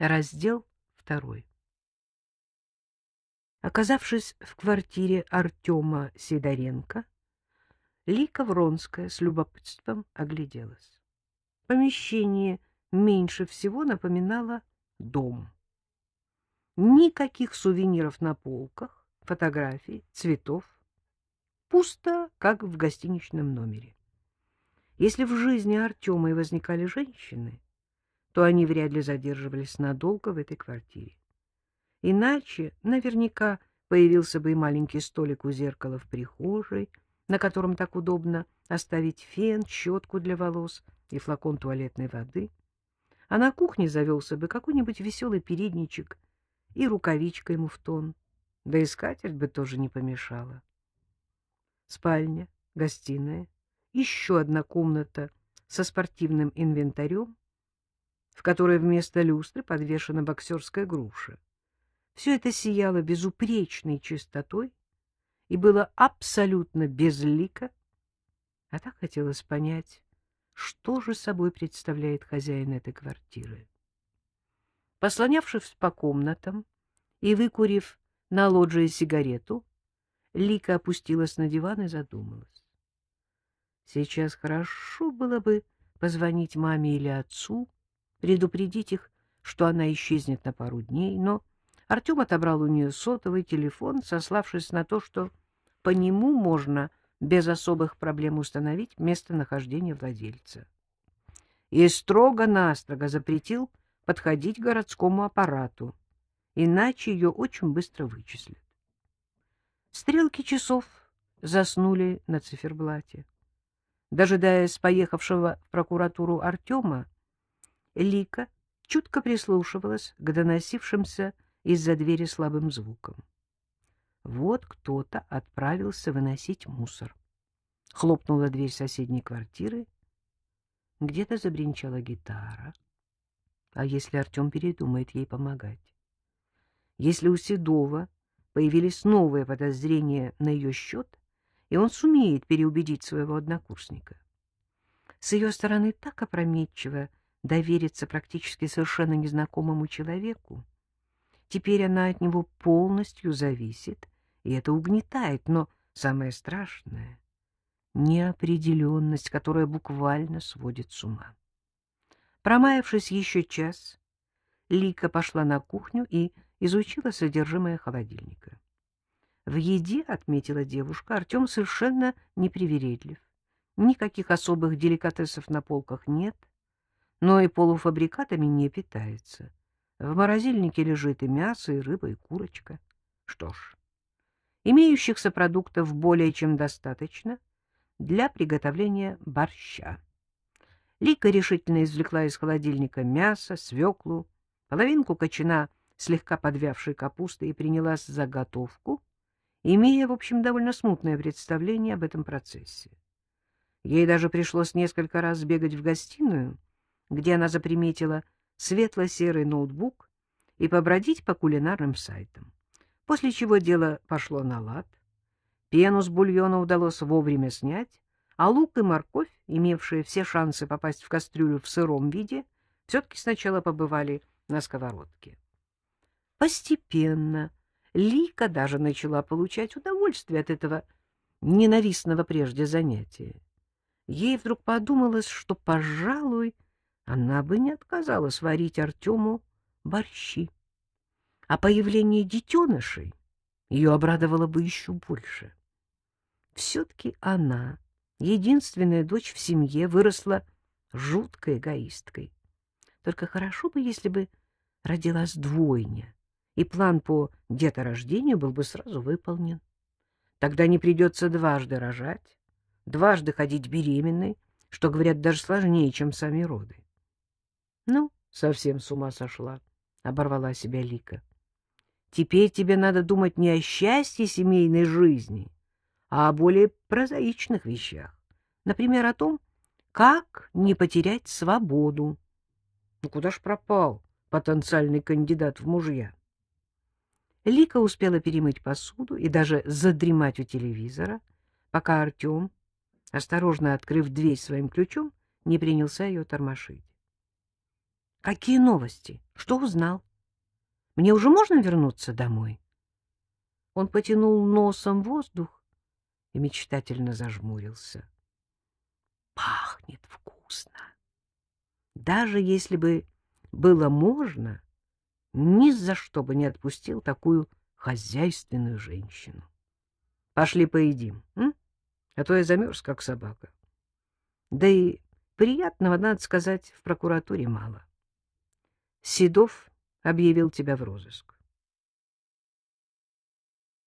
Раздел 2. Оказавшись в квартире Артема Сидоренко, Лика Вронская с любопытством огляделась. Помещение меньше всего напоминало дом. Никаких сувениров на полках, фотографий, цветов. Пусто, как в гостиничном номере. Если в жизни Артема и возникали женщины, то они вряд ли задерживались надолго в этой квартире. Иначе наверняка появился бы и маленький столик у зеркала в прихожей, на котором так удобно оставить фен, щетку для волос и флакон туалетной воды. А на кухне завелся бы какой-нибудь веселый передничек и рукавичка ему в тон. Да и скатерть бы тоже не помешала. Спальня, гостиная, еще одна комната со спортивным инвентарем, в которой вместо люстры подвешена боксерская груша. Все это сияло безупречной чистотой и было абсолютно безлико, а так хотелось понять, что же собой представляет хозяин этой квартиры. Послонявшись по комнатам и выкурив на лоджии сигарету, Лика опустилась на диван и задумалась. Сейчас хорошо было бы позвонить маме или отцу, предупредить их, что она исчезнет на пару дней, но Артем отобрал у нее сотовый телефон, сославшись на то, что по нему можно без особых проблем установить местонахождение владельца. И строго-настрого запретил подходить к городскому аппарату, иначе ее очень быстро вычислят. Стрелки часов заснули на циферблате. Дожидаясь поехавшего в прокуратуру Артема, Лика чутко прислушивалась к доносившимся из-за двери слабым звукам. Вот кто-то отправился выносить мусор. Хлопнула дверь соседней квартиры. Где-то забринчала гитара. А если Артем передумает ей помогать? Если у Седова появились новые подозрения на ее счет, и он сумеет переубедить своего однокурсника? С ее стороны так опрометчиво довериться практически совершенно незнакомому человеку. Теперь она от него полностью зависит, и это угнетает, но самое страшное — неопределенность, которая буквально сводит с ума. Промаявшись еще час, Лика пошла на кухню и изучила содержимое холодильника. В еде, отметила девушка, Артем совершенно непривередлив. Никаких особых деликатесов на полках нет, но и полуфабрикатами не питается. В морозильнике лежит и мясо, и рыба, и курочка. Что ж, имеющихся продуктов более чем достаточно для приготовления борща. Лика решительно извлекла из холодильника мясо, свеклу, половинку кочана слегка подвявшей капусты и принялась за готовку, имея, в общем, довольно смутное представление об этом процессе. Ей даже пришлось несколько раз бегать в гостиную, где она заприметила светло-серый ноутбук, и побродить по кулинарным сайтам. После чего дело пошло на лад. Пену с бульона удалось вовремя снять, а лук и морковь, имевшие все шансы попасть в кастрюлю в сыром виде, все-таки сначала побывали на сковородке. Постепенно Лика даже начала получать удовольствие от этого ненавистного прежде занятия. Ей вдруг подумалось, что, пожалуй, она бы не отказалась варить Артему борщи. А появление детенышей ее обрадовало бы еще больше. Все-таки она, единственная дочь в семье, выросла жуткой эгоисткой. Только хорошо бы, если бы родилась двойня, и план по деторождению был бы сразу выполнен. Тогда не придется дважды рожать, дважды ходить беременной, что, говорят, даже сложнее, чем сами роды. Ну, совсем с ума сошла, — оборвала себя Лика. Теперь тебе надо думать не о счастье семейной жизни, а о более прозаичных вещах. Например, о том, как не потерять свободу. Ну, куда ж пропал потенциальный кандидат в мужья? Лика успела перемыть посуду и даже задремать у телевизора, пока Артем, осторожно открыв дверь своим ключом, не принялся ее тормошить. Какие новости? Что узнал? Мне уже можно вернуться домой? Он потянул носом воздух и мечтательно зажмурился. Пахнет вкусно. Даже если бы было можно, ни за что бы не отпустил такую хозяйственную женщину. Пошли поедим, м? А то я замерз, как собака. Да и приятного, надо сказать, в прокуратуре мало. Седов объявил тебя в розыск.